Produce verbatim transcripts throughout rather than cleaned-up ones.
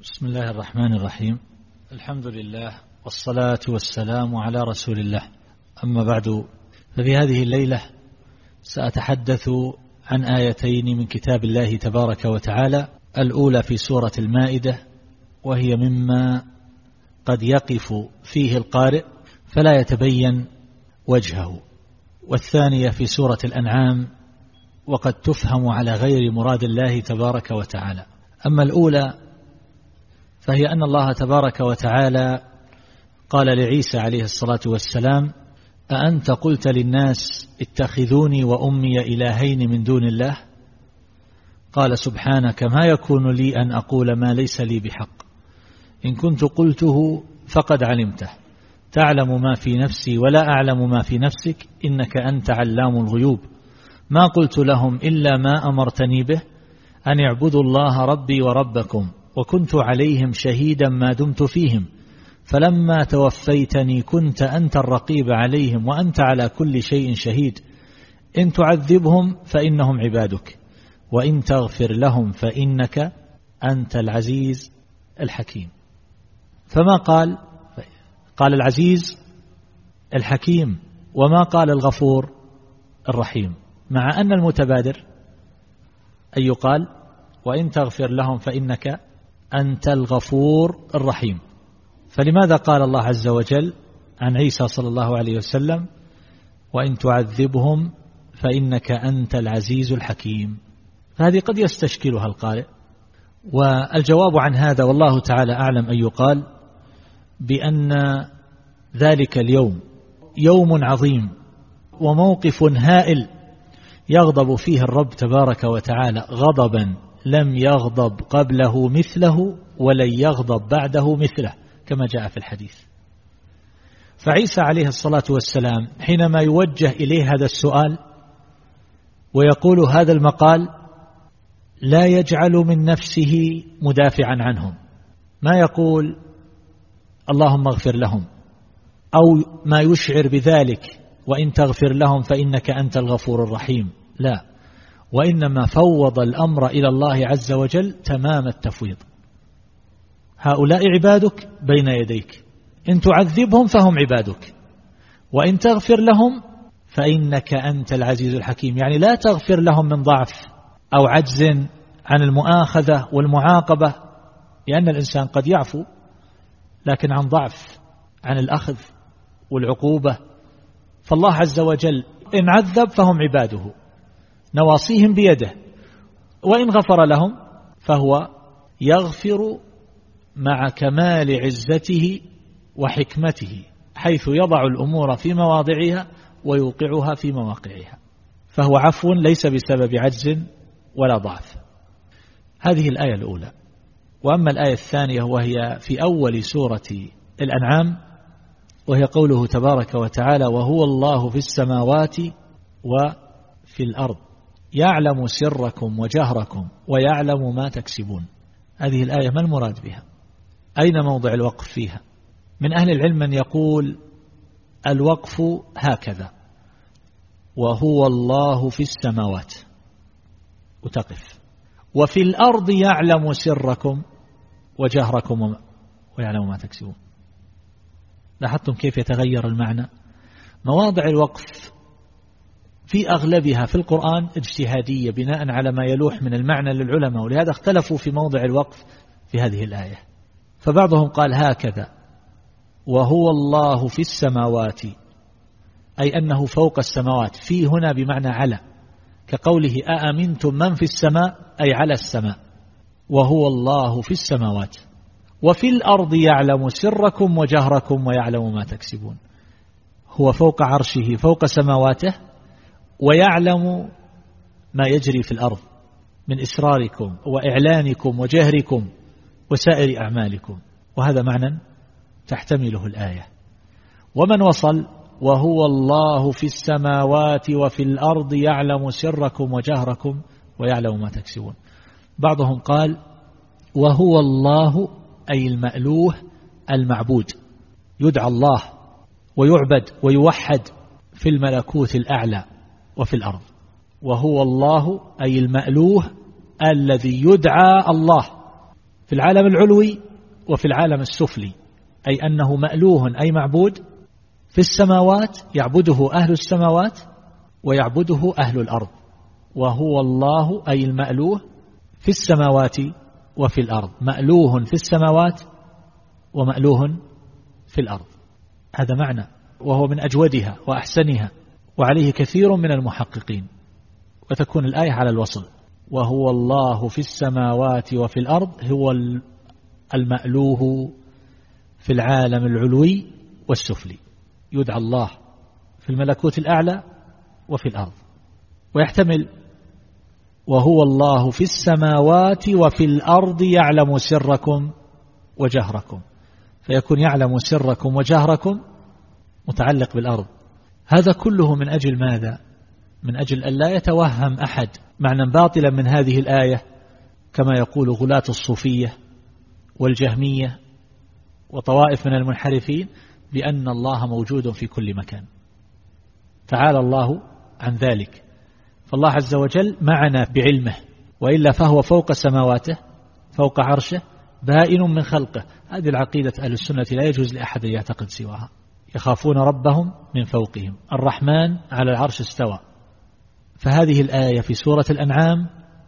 بسم الله الرحمن الرحيم. الحمد لله والصلاة والسلام على رسول الله. أما بعد، ففي هذه الليلة سأتحدث عن آيتين من كتاب الله تبارك وتعالى، الأولى في سورة المائدة وهي مما قد يقف فيه القارئ فلا يتبين وجهه، والثانية في سورة الأنعام وقد تفهم على غير مراد الله تبارك وتعالى. أما الأولى فهي أن الله تبارك وتعالى قال لعيسى عليه الصلاة والسلام: أأنت قلت للناس اتخذوني وأمي إلهين من دون الله؟ قال: سبحانك، ما يكون لي أن أقول ما ليس لي بحق، إن كنت قلته فقد علمته، تعلم ما في نفسي ولا أعلم ما في نفسك، إنك أنت علام الغيوب. ما قلت لهم إلا ما أمرتني به، أن اعبدوا الله ربي وربكم، وكنت عليهم شهيدا ما دمت فيهم، فلما توفيتني كنت أنت الرقيب عليهم وأنت على كل شيء شهيد. إن تعذبهم فإنهم عبادك، وإن تغفر لهم فإنك أنت العزيز الحكيم. فما قال قال العزيز الحكيم، وما قال الغفور الرحيم، مع أن المتبادر أن يقال وإن تغفر لهم فإنك أنت الغفور الرحيم. فلماذا قال الله عز وجل عن عيسى صلى الله عليه وسلم: وإن تعذبهم فإنك أنت العزيز الحكيم؟ فهذه قد يستشكلها القارئ، والجواب عن هذا والله تعالى أعلم أن يقال بأن ذلك اليوم يوم عظيم وموقف هائل يغضب فيه الرب تبارك وتعالى غضبا لم يغضب قبله مثله ولن يغضب بعده مثله، كما جاء في الحديث. فعيسى عليه الصلاة والسلام حينما يوجه إليه هذا السؤال ويقول هذا المقال لا يجعل من نفسه مدافعا عنهم، ما يقول اللهم اغفر لهم أو ما يشعر بذلك وإن تغفر لهم فإنك أنت الغفور الرحيم، لا، وإنما فوض الأمر إلى الله عز وجل تمام التفويض. هؤلاء عبادك بين يديك، إن تعذبهم فهم عبادك، وإن تغفر لهم فإنك أنت العزيز الحكيم. يعني لا تغفر لهم من ضعف أو عجز عن المؤاخذة والمعاقبة، لأن الإنسان قد يعفو لكن عن ضعف عن الأخذ والعقوبة. فالله عز وجل إن عذب فهم عباده، نواصيهم بيده، وإن غفر لهم فهو يغفر مع كمال عزته وحكمته، حيث يضع الأمور في مواضعها ويوقعها في مواقعها، فهو عفو ليس بسبب عجز ولا ضعف. هذه الآية الأولى. وأما الآية الثانية وهي في أول سورة الأنعام، وهي قوله تبارك وتعالى: وهو الله في السماوات وفي الأرض يعلم سركم وجهركم ويعلم ما تكسبون. هذه الآية ما المراد بها؟ أين موضع الوقف فيها؟ من أهل العلم من يقول الوقف هكذا: وهو الله في السماوات وتقف، وفي الأرض يعلم سركم وجهركم ويعلم ما تكسبون. لاحظتم كيف يتغير المعنى؟ مواضع الوقف في أغلبها في القرآن اجتهادية بناء على ما يلوح من المعنى للعلماء، ولهذا اختلفوا في موضع الوقف في هذه الآية. فبعضهم قال هكذا: وهو الله في السماوات، أي أنه فوق السماوات، في هنا بمعنى على، كقوله أأمنتم من في السماء، أي على السماء، وهو الله في السماوات. وفي الأرض يعلم سركم وجهركم ويعلم ما تكسبون. هو فوق عرشه فوق سماواته، ويعلم ما يجري في الأرض من إسراركم وإعلانكم وجهركم وسائر أعمالكم، وهذا معنى تحتمله الآية. ومن وصل وهو الله في السماوات وفي الأرض يعلم سركم وجهركم ويعلم ما تكسبون. بعضهم قال وهو الله أي المألوه المعبود، يدعى الله ويعبد ويوحد في الملكوت الأعلى وفي الأرض. وهو الله أي المألوه الذي يدعى الله في في العالم العلوي وفي العالم السفلي، أي أنه مألوه أي معبود في السماوات يعبده أهل السماوات ويعبده أهل الأرض، وهو الله أي المألوه في السماوات وفي الأرض، مألوه في السماوات ومألوه في الأرض. هذا معنى، وهو من أجودها وأحسنها، وعليه كثير من المحققين، وتكون الآية على الوصل، وهو الله في السماوات وفي الأرض، هو المألوه في العالم العلوي والسفلي، يدعى الله في الملكوت الأعلى وفي الأرض. ويحتمل وهو الله في السماوات وفي الأرض يعلم سركم وجهركم، فيكون يعلم سركم وجهركم متعلق بالأرض. هذا كله من أجل ماذا؟ من أجل أن لا يتوهم أحد معنى باطلا من هذه الآية، كما يقول غلاة الصوفية والجهمية وطوائف من المنحرفين، بأن الله موجود في كل مكان. تعالى الله عن ذلك، فالله عز وجل معنا بعلمه، وإلا فهو فوق سماواته فوق عرشه بائن من خلقه. هذه العقيدة أهل السنة لا يجوز لأحد يعتقد سواها. يخافون ربهم من فوقهم، الرحمن على العرش استوى. فهذه الآية في سورة الأنعام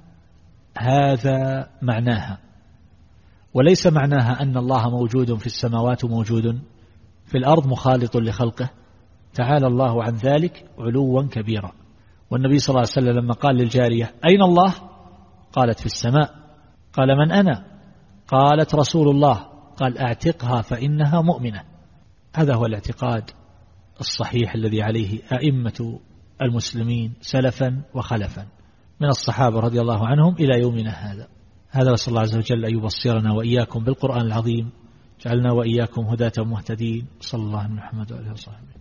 هذا معناها، وليس معناها أن الله موجود في السماوات وموجود في الأرض مخالط لخلقه، تعالى الله عن ذلك علوا كبيرا. والنبي صلى الله عليه وسلم لما قال للجارية أين الله؟ قالت في السماء. قال من أنا؟ قالت رسول الله. قال اعتقها فإنها مؤمنة. هذا هو الاعتقاد الصحيح الذي عليه أئمة المسلمين سلفا وخلفا من الصحابة رضي الله عنهم إلى يومنا هذا. هذا نسأل الله عز وجل أن يبصرنا وإياكم بالقرآن العظيم، جعلنا وإياكم هداة مهتدين. صلى الله عليه محمد وعلى آله وصحبه.